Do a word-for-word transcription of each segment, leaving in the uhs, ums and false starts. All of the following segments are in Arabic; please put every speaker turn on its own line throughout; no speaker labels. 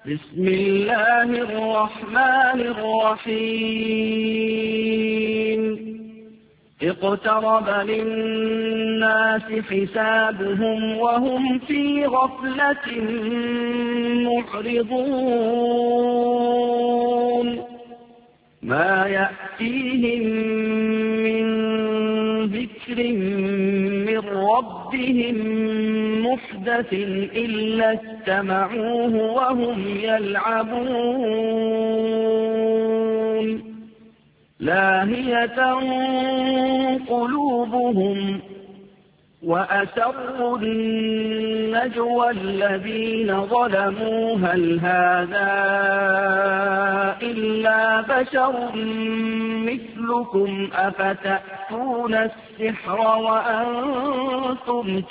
بسم الله الرحمن الرحيم اقترب للناس حسابهم وهم في غفلة معرضون ما يأتيهم من ذكر من ربهم محدث إلا استمعوه وهم يلعبون لاهية قلوبهم وأسروا النجوى الذين ظلموا هل هذا إلا بشر مثلكم أفتأتون السحر وأنتم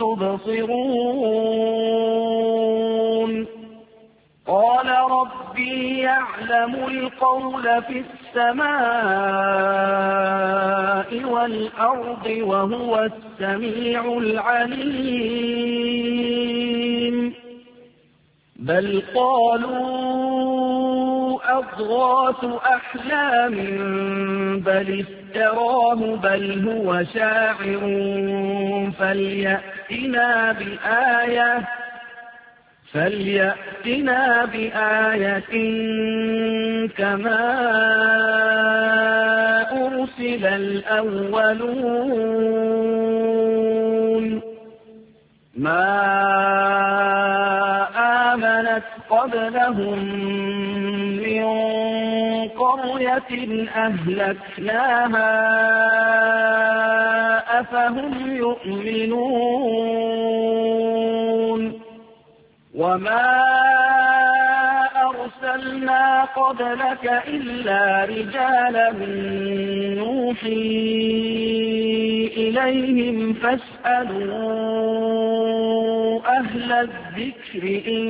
تبصرون قال ربي يعلم القول في السماء والأرض وهو السميع العليم بل قالوا أضغاث أحلام بل افتراه بل هو شاعر فليأتنا بآية فليأتنا بآية كما أرسل الأولون ما آمنت قبلهم من قرية أهلكناها أفهم يؤمنون وما أرسلنا قبلك إلا رجالا نوحي إليهم فاسألوا أهل الذكر إن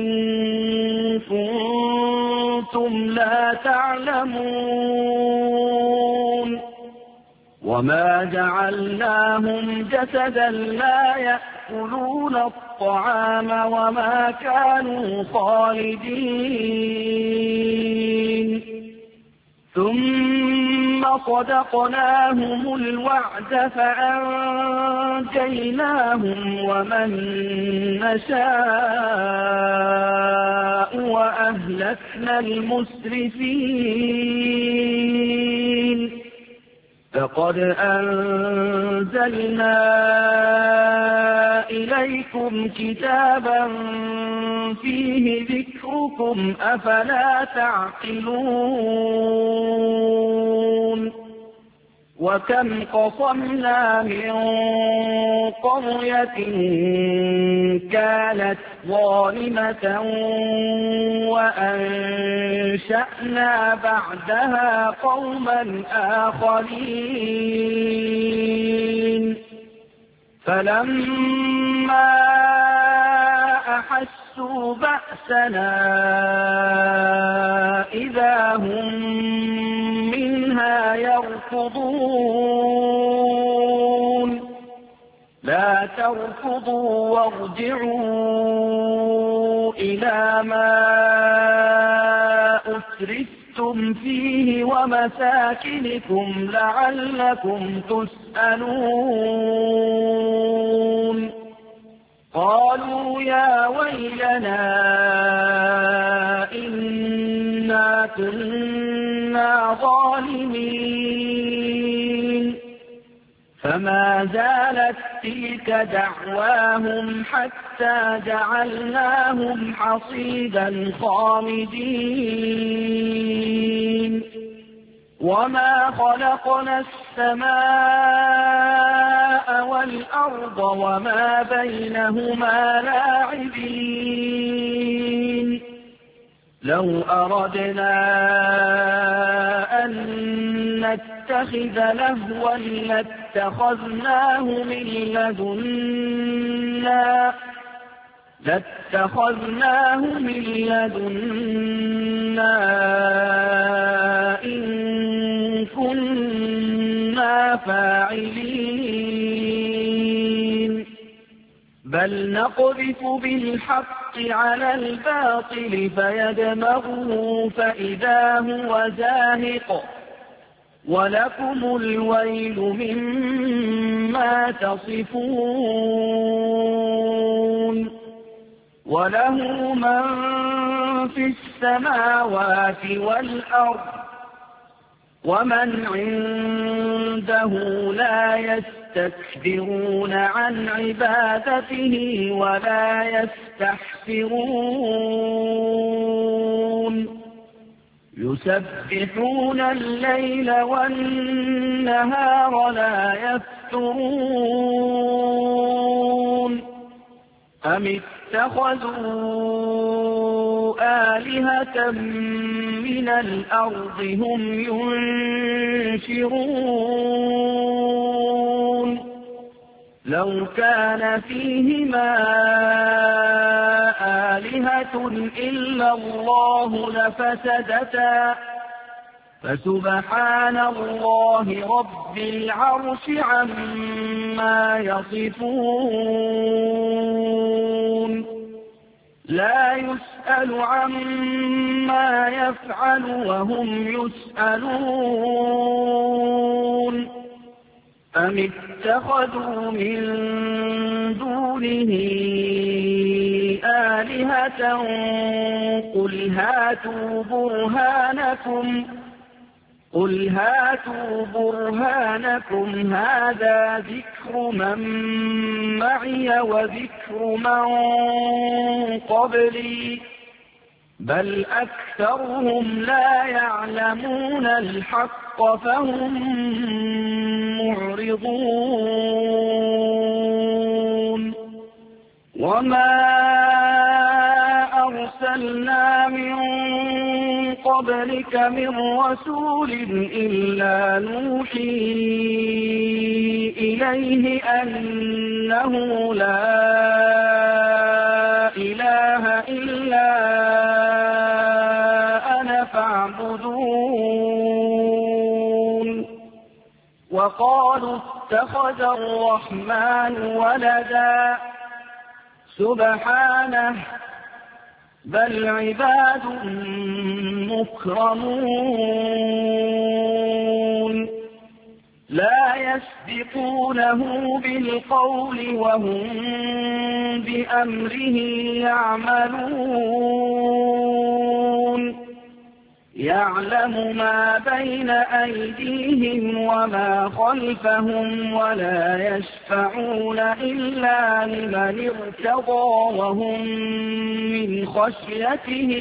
كنتم لا تعلمون وما جعلناهم جسدا لا يأكلون الطعام وما كانوا خالدين ثم صدقناهم الوعد فأنجيناهم ومن نشاء وأهلكنا المسرفين فقد أنزلنا إليكم كتابا فيه ذكركم أفلا تعقلون وكم قصمنا من قرية كانت ظالمة وأنشأنا بعدها قوما آخرين فلما أحسوا بأسنا إذا هم منها يركضون لا تركضوا وارجعوا إلى ما أسرفتم فيه ومساكنكم لعلكم تسألون قالوا يا ويلنا إنا كنا ظالمين فما زالت تلك دعواهم حتى جعلناهم حصيدا خامدين وما خلقنا السماء والأرض وما بينهما لاعبين لو أردنا أن نتخذ لهوا لاتخذناه من لدنا لاتخذناه من لدنا إن كنا فاعلين بل نقذف بالحق على الباطل فيدمغه فإذا هو زاهق ولكم الويل مما تصفون وله من في السماوات والأرض ومن عنده لا يستكبرون عن عبادته ولا يستحسرون يسبحون الليل والنهار لا يفترون أم اتخذوا آلهة من الأرض هم ينشرون لو كان فيهما آلهة إلا الله لفسدتا فسبحان الله رب العرش عما يصفون لا يسأل عما يفعل وهم يسألون أم اتخذوا من دونه آلهة قل هاتوا برهانكم قل هاتوا برهانكم هذا ذكر من معي وذكر من قبلي بل أكثرهم لا يعلمون الحق فهم معرضون وما أرسلنا من قبلك من رسول إلا نوحي إليه أنه لا إله إلا أنا فاعبدون وقالوا اتخذ الرحمن ولدا سبحانه بل عباد مكرمون لا يسبقونه بالقول وهم بأمره يعملون يعلم ما بين أيديهم وما خلفهم ولا يشفعون إلا لمن ارتضى وهم من خشيته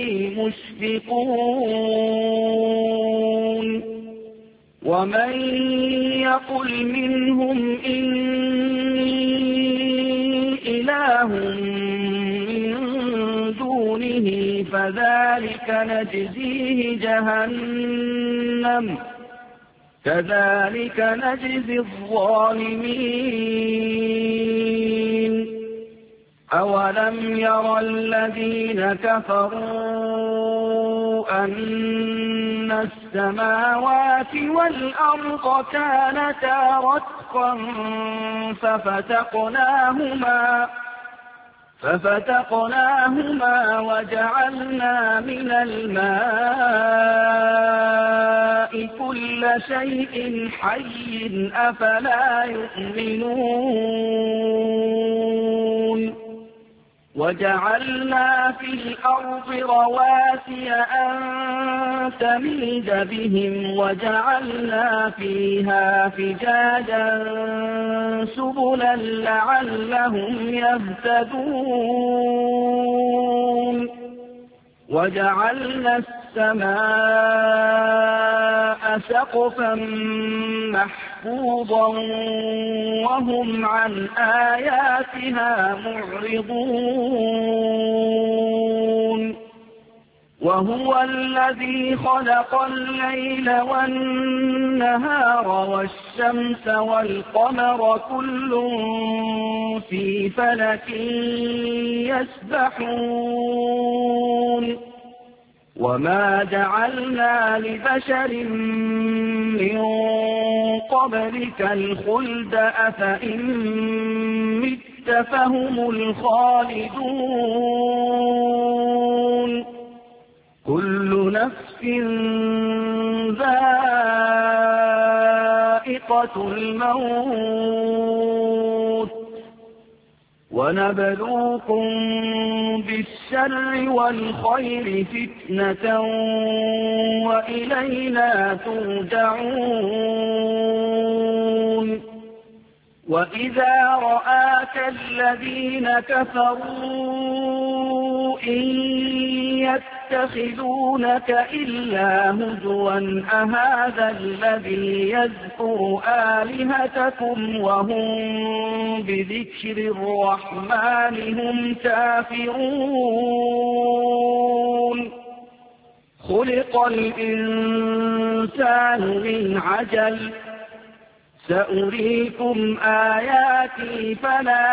مشفقون ومن يقل منهم إني إله من دونه فذلك نجزيه جهنم كذلك نجزي الظالمين أولم ير الذين كفروا أن السماوات والأرض كانتا رتقا ففتقناهما ففتقناهما وجعلنا من الماء كل شيء حي أفلا يؤمنون وجعلنا في الأرض رواسي أن تميد بهم وجعلنا فيها فجاجا سبلا لعلهم يهتدون وجعلنا السماء سقفا محفوظا وهم عن آياتها معرضون وهو الذي خلق الليل والنهار والشمس والقمر كل في فلك يسبحون وما جعلنا لبشر من قبلك الخلد أفإن مت فهم الخالدون كل نفس ذائقة الموت ونبلوكم بالشر والخير فتنة وإلينا ترجعون وإذا رآك الذين كفروا إن يتخذونك إلا هزوا أهذا الذي يذكر آلهتكم وهم بذكر الرحمن هم كافرون خلق الإنسان من عجل سأريكم آياتي فلا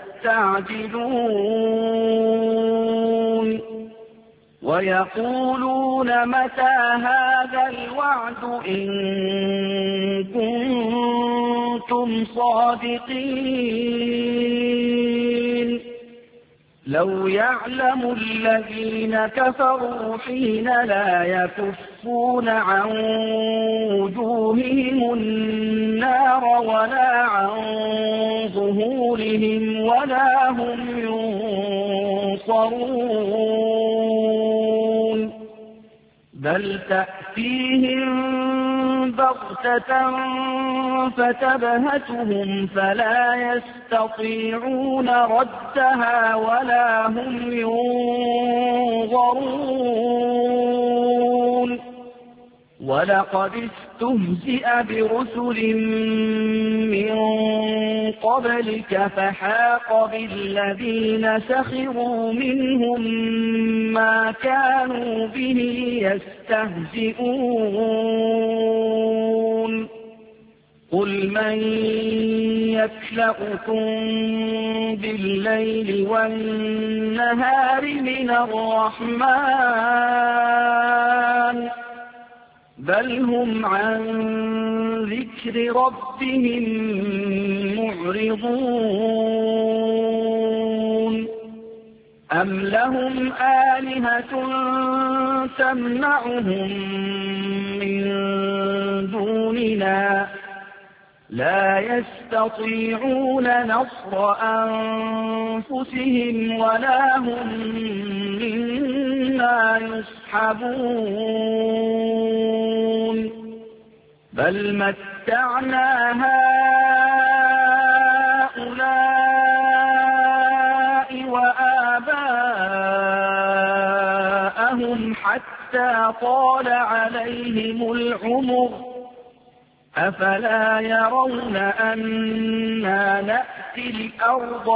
تستعجلون ويقولون متى هذا الوعد إن كنتم صادقين لو يعلم الذين كفروا حين لا يكفون عن وجوههم النار ولا عن ظهورهم ولا هم ينصرون بل تأتيهم بغتة فتبهتهم فلا يستطيعون ردها ولا هم ينظرون ولقد استهزئ برسل من قبلك فحاق بالذين سخروا منهم ما كانوا به يستهزئون قل من يكلؤكم بالليل والنهار من الرحمن بل هم عن ذكر ربهم معرضون أم لهم آلهة تمنعهم من دوننا لا يستطيعون نصر أنفسهم ولا هم منا يصحبون بل متعنا هؤلاء وآباءهم حتى طال عليهم العمر أفلا يرون أنا نأتي الأرض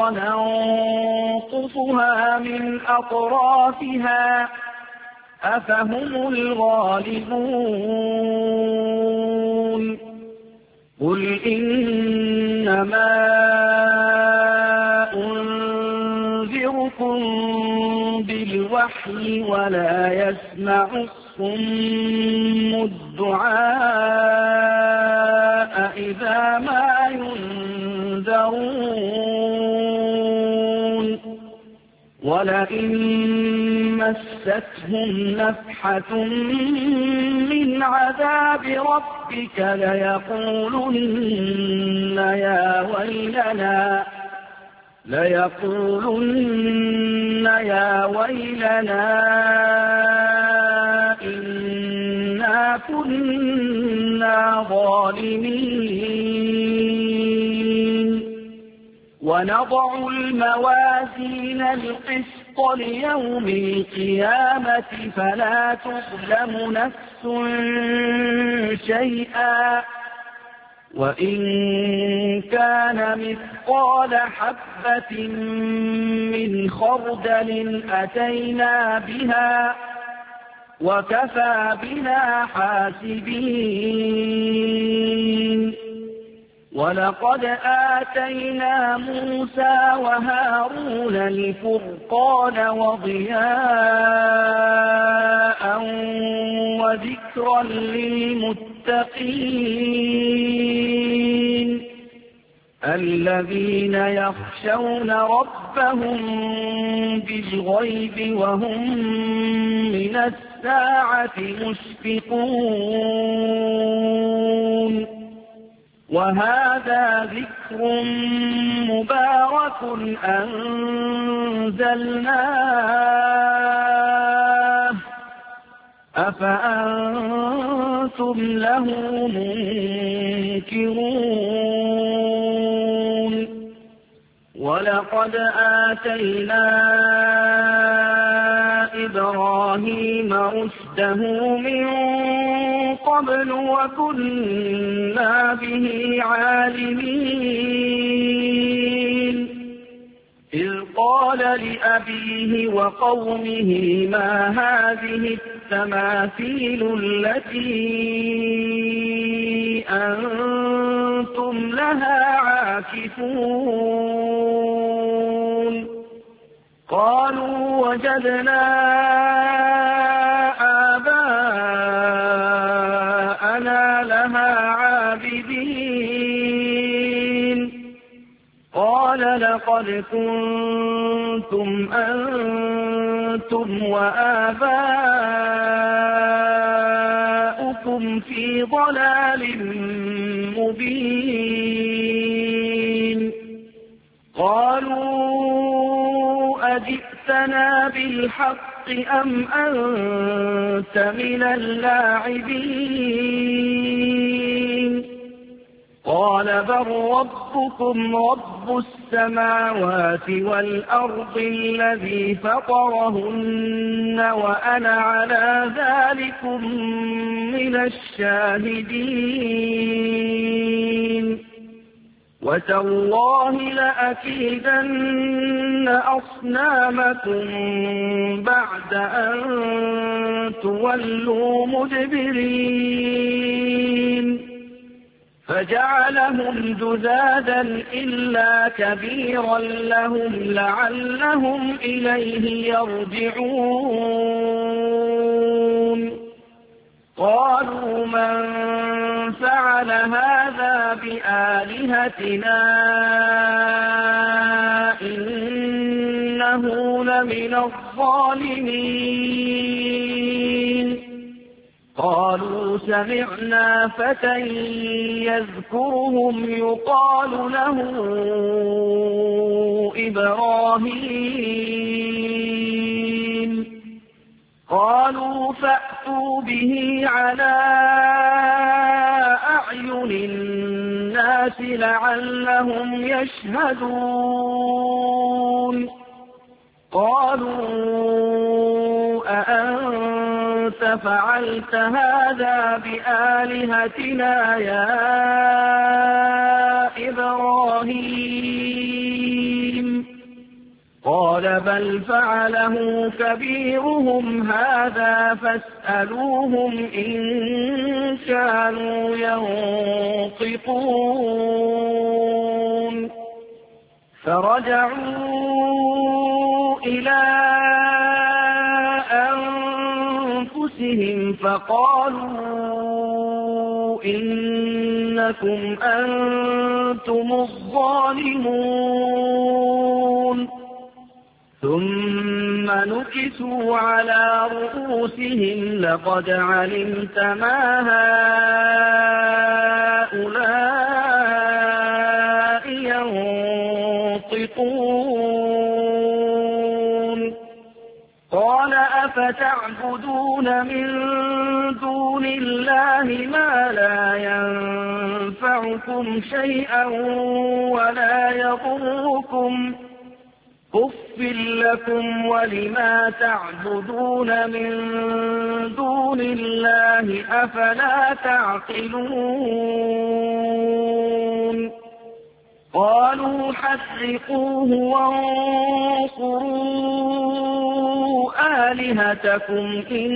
ننقصها من أطرافها أفهم الغالبون قل إنما أنذركم بالوحي ولا يسمع الصم الدعاء إذا ما ينذرون ولئن مستهم نفحة من عذاب ربك ليقولن يا ويلنا ليقولن يا ويلنا إنا كنا ظالمين ونضع الموازين القسط ليوم القيامة فلا تظلم نفس شيئا وإن كان مثقال حبة من خردل أتينا بها وكفى بنا حاسبين ولقد آتينا موسى وهارون الفرقان وضياء وذكرا للمتقين الذين يخشون ربهم بالغيب وهم من الساعة مشفقون وهذا ذكر مبارك أنزلناه أفأنتم له منكرون ولقد آتينا إبراهيم رشده من قبل وكنا به عالمين إذ قال لأبيه وقومه ما هذه التماثيل التي أنتم لها عاكفون قالوا وجدنا آباءنا لها عابدين قال لقد كنتم أنتم وآباؤكم في ضلال مبين قالوا أجئتنا بالحق أم أنت من اللاعبين قال بل ربكم رب السماوات والأرض الذي فطرهن وأنا على ذلكم من الشاهدين وتالله لأكيدن أصنامكم بعد أن تولوا مدبرين فجعلهم جذاذا إلا كبيرا لهم لعلهم إليه يرجعون قالوا من فعل هذا بآلهتنا إنه لمن الظالمين قالوا سمعنا فتى يذكرهم يقال له إبراهيم قالوا فأتوا به على أعين الناس لعلهم يشهدون قالوا أأنت فعلت هذا بآلهتنا يا إبراهيم قال بل فعله كبيرهم هذا فاسألوهم إن كانوا ينطقون فرجعوا إلى أنفسهم فقالوا إنكم أنتم الظالمون ثم نكسوا على رؤوسهم لقد علمت ما هؤلاء ينطقون قال أفتعبدون من دون الله ما لا ينفعكم شيئا ولا يضركم أف لكم ولما تعبدون من دون الله أفلا تعقلون قالوا حرقوه وانصروا آلهتكم إن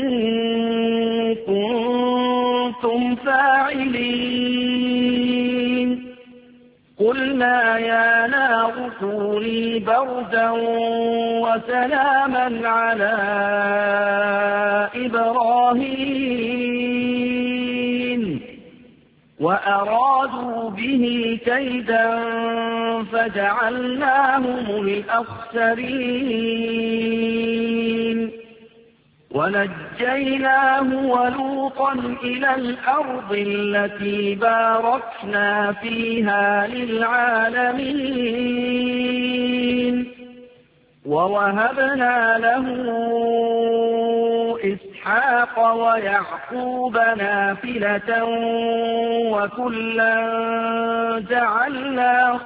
كنتم فاعلين قلنا يا نار كوني بردا وسلاما على إبراهيم وأرادوا به كيدا فجعلناهم الأخسرين ونجيناه ولوطا إلى الأرض التي باركنا فيها للعالمين ووهبنا له إسحاق ويعقوب نافلة وكلا جعلنا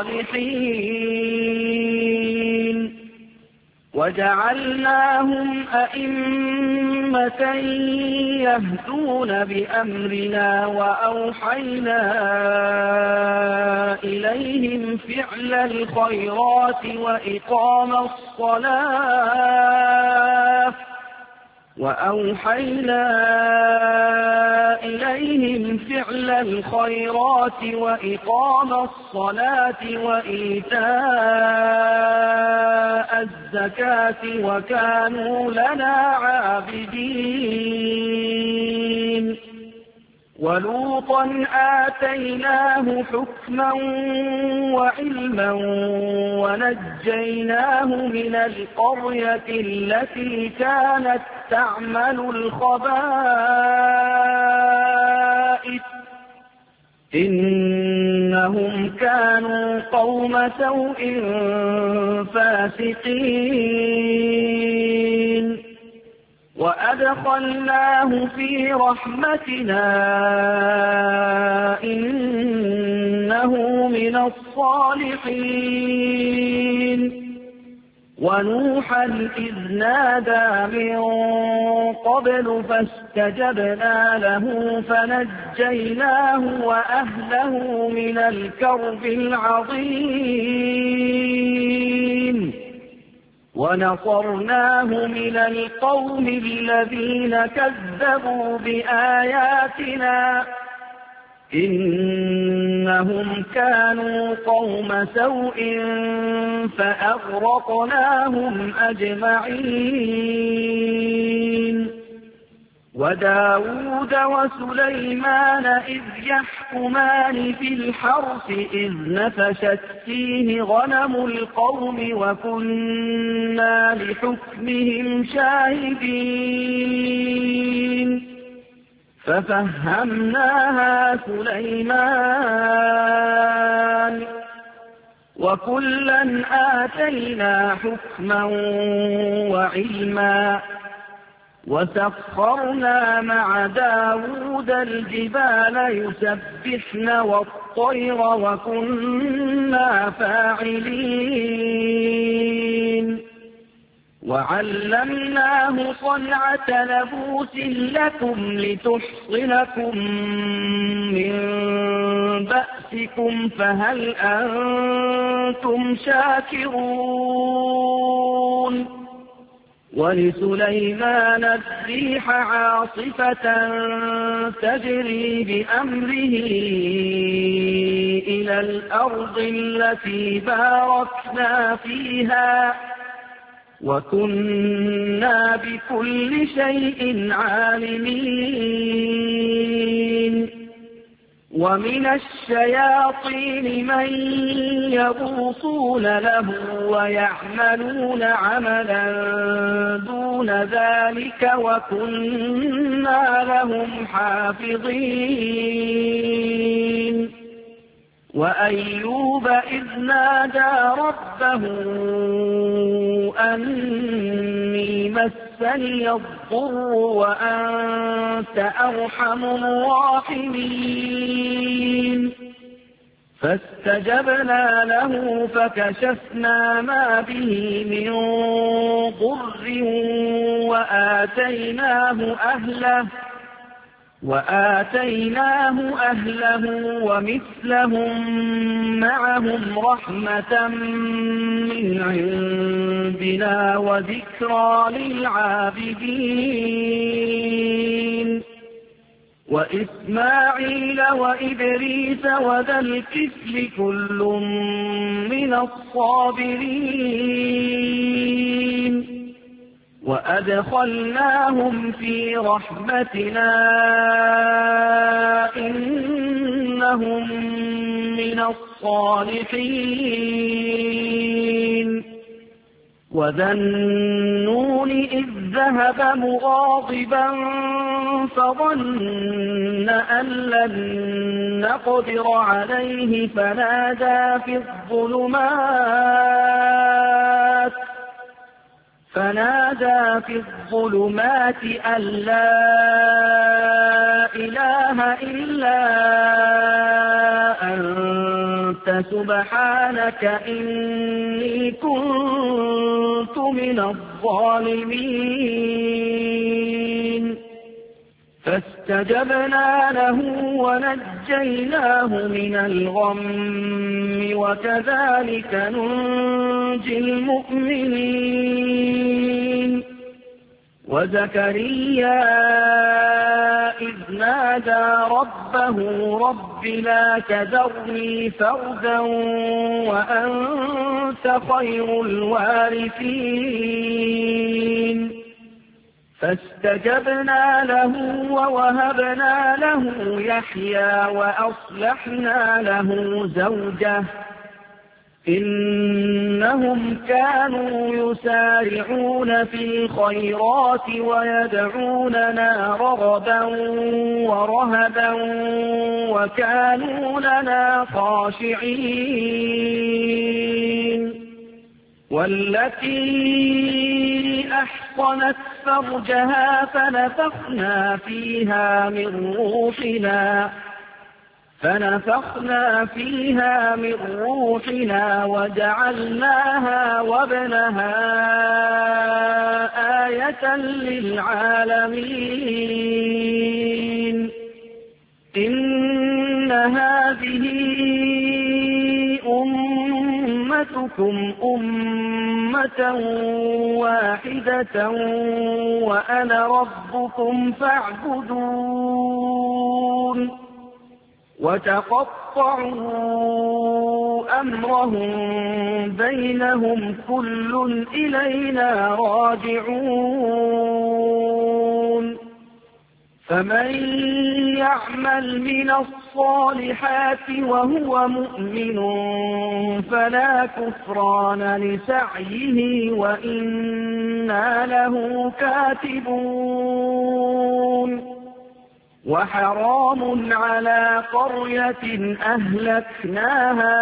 صالحين وجعلناهم أئمة يهدون بأمرنا وأوحينا إليهم فعل الخيرات وإقام الصلاة وأوحينا إليهم فعل الخيرات وإقام الصلاة وإيتاء الزكاة وكانوا لنا عابدين ولوطا آتيناه حكما وعلما ونجيناه من القرية التي كانت تعمل الخبائث إنهم كانوا قوم سوء فاسقين وأدخلناه في رحمتنا إنه من الصالحين ونوحا إذ نادى من قبل فاستجبنا له فنجيناه وأهله من الكرب العظيم ونصرناه من القوم الذين كذبوا بآياتنا إنهم كانوا قوم سوء فأغرقناهم أجمعين وداود وسليمان إذ يحكمان في الحرث إذ نفشت فيه غنم القوم وكنا لحكمهم شاهدين ففهمناها سليمان وكلا آتينا حكما وعلما وسخرنا مع داود الجبال يسبحن والطير وكنا فاعلين وعلمناه صنعة لبوس لكم لتحصنكم من بأسكم فهل أنتم شاكرون ولسليمان الريح عاصفة تجري بأمره إلى الأرض التي باركنا فيها وكنا بكل شيء عالمين ومن الشياطين من يغوصون له ويعملون عملا دون ذلك وكنا لهم حافظين وأيوب إذ نادى ربه أني مسني الضر وأنت أرحم الراحمين فاستجبنا له فكشفنا ما به من ضر وآتيناه أهله وآتيناه أهله ومثلهم معهم رحمة من عندنا وذكرى للعابدين وإسماعيل وإدريس وذا الكفل كل من الصابرين وأدخلناهم في رحمتنا إنهم وهم من الصالحين وذا النون إذ ذهب مغاضبا فظن أن لن نقدر عليه فنادى في الظلمات فنادى في الظلمات أن لا إله إلا أنت سبحانك إني كنت من الظالمين فاستجبنا له ونجيناه من الغم وكذلك ننجي المؤمنين وزكريا إذ نادى ربه رب لا تذرني فردا وأنت خير الوارثين فاستجبنا له ووهبنا له يحيى وأصلحنا له زوجه إنهم كانوا يسارعون في الخيرات ويدعوننا رغبا ورهبا وكانوا لنا خاشعين والتي أحصنت فرجها فنفخنا فيها من روحنا فنفخنا فيها من روحنا وجعلناها وابنها آية للعالمين إن هذه أمتكم أمة واحدة وأنا ربكم فاعبدون وتقطعوا أمرهم بينهم كل إلينا راجعون فمن يعمل من الصالحات وهو مؤمن فلا كفران لسعيه وإنا له كاتبون وحرام على قرية أهلكناها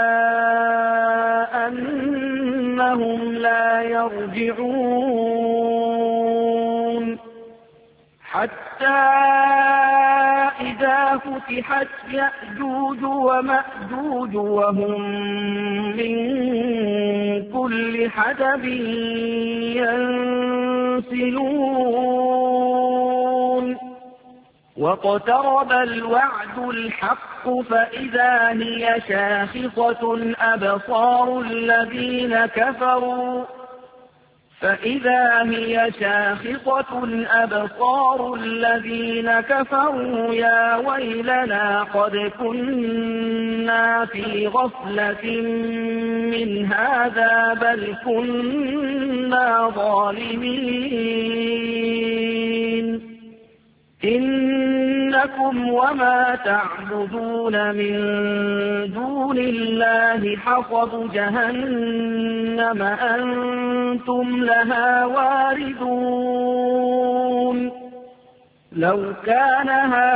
أنهم لا يرجعون حتى إذا فتحت يأجوج ومأجوج وهم من كل حدب ينسلون واقترب الوعد الحق فإذا هي شاخصة أبصار الذين كفروا فإذا هي شاخصة أبصار الذين كفروا يا ويلنا قد كنا في غفلة من هذا بل كنا ظالمين إنكم وما تعبدون من دون الله حصب جهنم أنتم لها واردون لو كان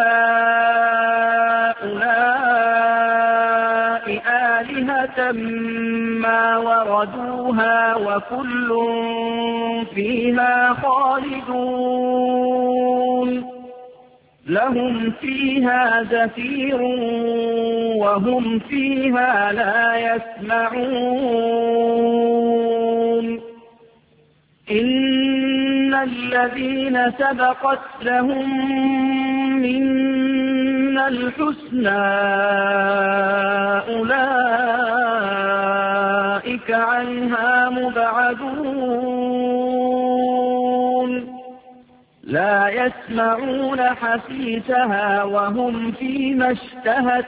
هؤلاء آلهة ما وردوها وكل فيها خالدون لهم فيها زفير وهم فيها لا يسمعون إن الذين سبقت لهم منا الحسنى أولئك عنها مبعدون لا يسمعون حسيسها وهم فيما اشتهت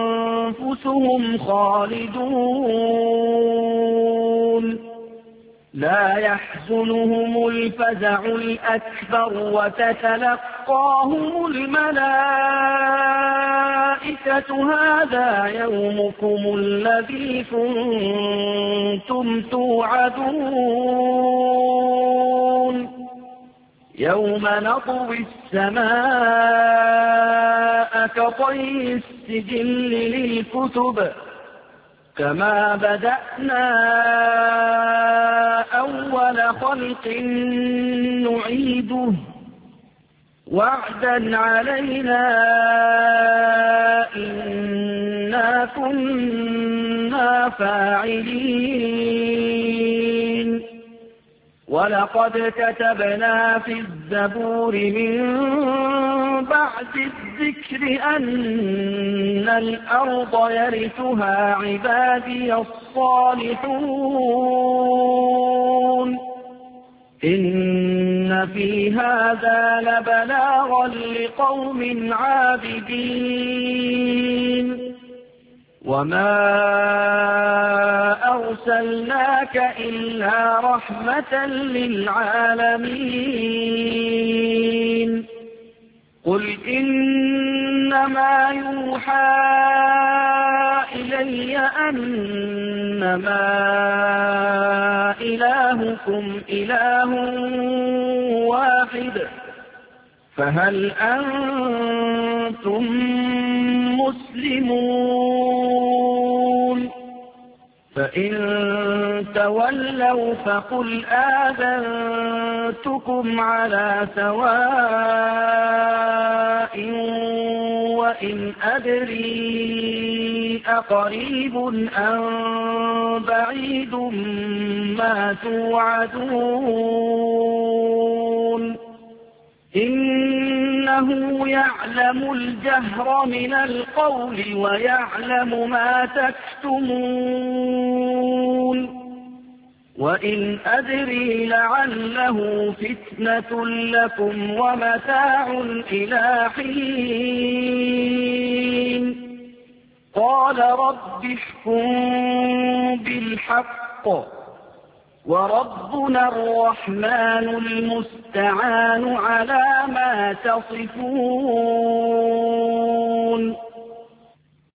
أنفسهم خالدون لا يحزنهم الفزع الأكبر وتتلقاهم الملائكة هذا يومكم الذي كنتم توعدون يوم نطوي السماء كطي السجل للكتب كما بدأنا أول خلق نعيده وعدا علينا إنا كنا فاعلين ولقد كتبنا في الزبور من بعد الذكر أن الأرض يرثها عبادي الصالحون إن في هذا لبلاغا لقوم عابدين وما أرسلناك إلا رحمة للعالمين قل إنما يوحى إلي أنما إلهكم إله واحد فهل أنتم مسلمون فإن تولوا فقل آذنتكم على سواء وإن أدري أقريب أم بعيد ما توعدون إنه يعلم الجهر من القول ويعلم ما تكتمون وإن أدري لعله فتنة لكم ومتاع إلى حين قال رب احكم بالحق وربنا الرحمن المستعان على ما تصفون